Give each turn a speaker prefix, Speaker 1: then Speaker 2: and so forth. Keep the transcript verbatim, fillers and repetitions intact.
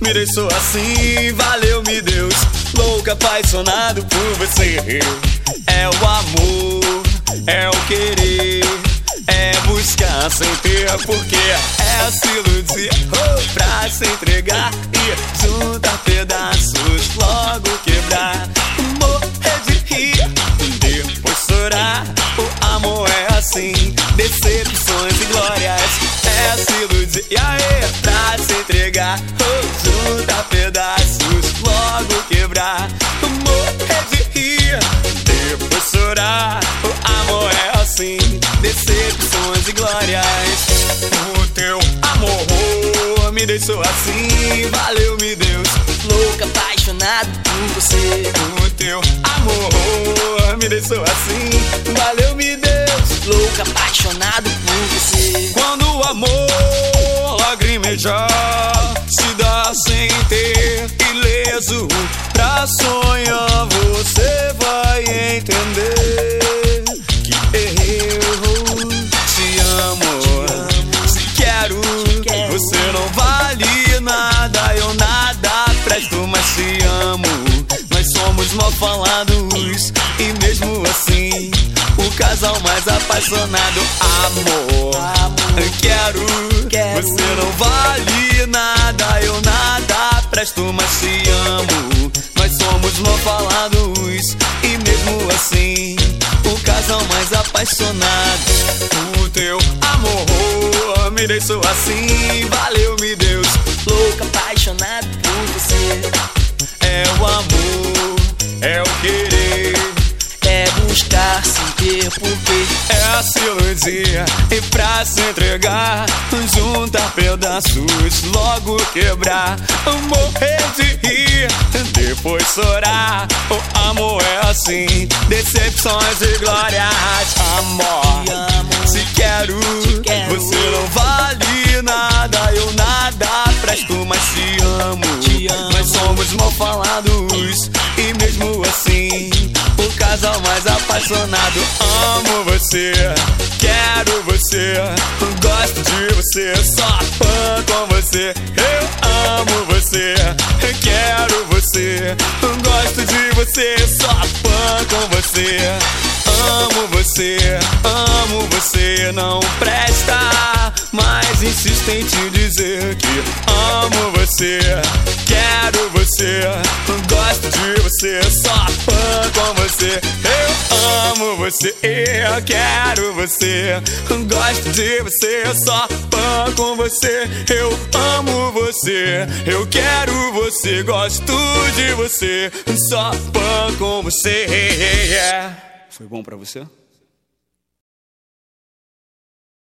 Speaker 1: me deixou assim. Valeu, me Deus, louco, apaixonado por você. É o amor, é o querer, é buscar sem ter porquê. É se iludir oh, pra se entregar e juntar pedaços, logo quebrar. Morrer de rir, depois chorar. O amor é assim, decepções e glórias. É se iludir e aí, pra se entregar oh, juntar pedaços, logo quebrar. Morrer de rir, depois chorar. O amor é assim, decepções e glórias. O teu amor me deixou assim. Valeu, me Deus,
Speaker 2: louco, apaixonado por você.
Speaker 1: o teu amor me deixou assim. Valeu, me Deus,
Speaker 2: Louco, apaixonado por você.
Speaker 1: quando o amor lagrimejar, se dá sem ter ileso pra sonhar, você vai entender que eu te amo, se quero, você não vale nada, eu nada presto, mas te amo. Nós somos mal falados e mesmo assim o casal mais apaixonado. Amor, eu quero, você não vale nada, eu nada presto, mas te amo. Nós somos mal falados e mesmo assim o casal mais apaixonado. O teu amor me deixou assim. Valeu, me Deus,
Speaker 2: Louco, apaixonado por você.
Speaker 1: é o amor, é o querer,
Speaker 2: É buscar sem ter porquê.
Speaker 1: é se iludir e pra se entregar, juntar pedaços, logo quebrar. Morrer de rir, depois chorar. O amor é assim, decepções e glórias. Amor,
Speaker 2: Te amo,
Speaker 1: se quero,
Speaker 2: quero.
Speaker 1: você não vale nada, eu nada presto, mas te amo.
Speaker 2: Te amo.
Speaker 1: Nós somos mal falados e mesmo assim o casal mais apaixonado. Amo você, quero você, gosto de você, só fã com você. Eu amo você, quero você, gosto de você, só fã com você. Amo você, amo você, não presta, mas insistente dizer que amo você, quero você, gosto de você, só fã com você. Eu amo você, eu quero você, gosto de você, só fã com você. Eu amo você, eu quero você, gosto de você, só fã com você. Foi bom pra você?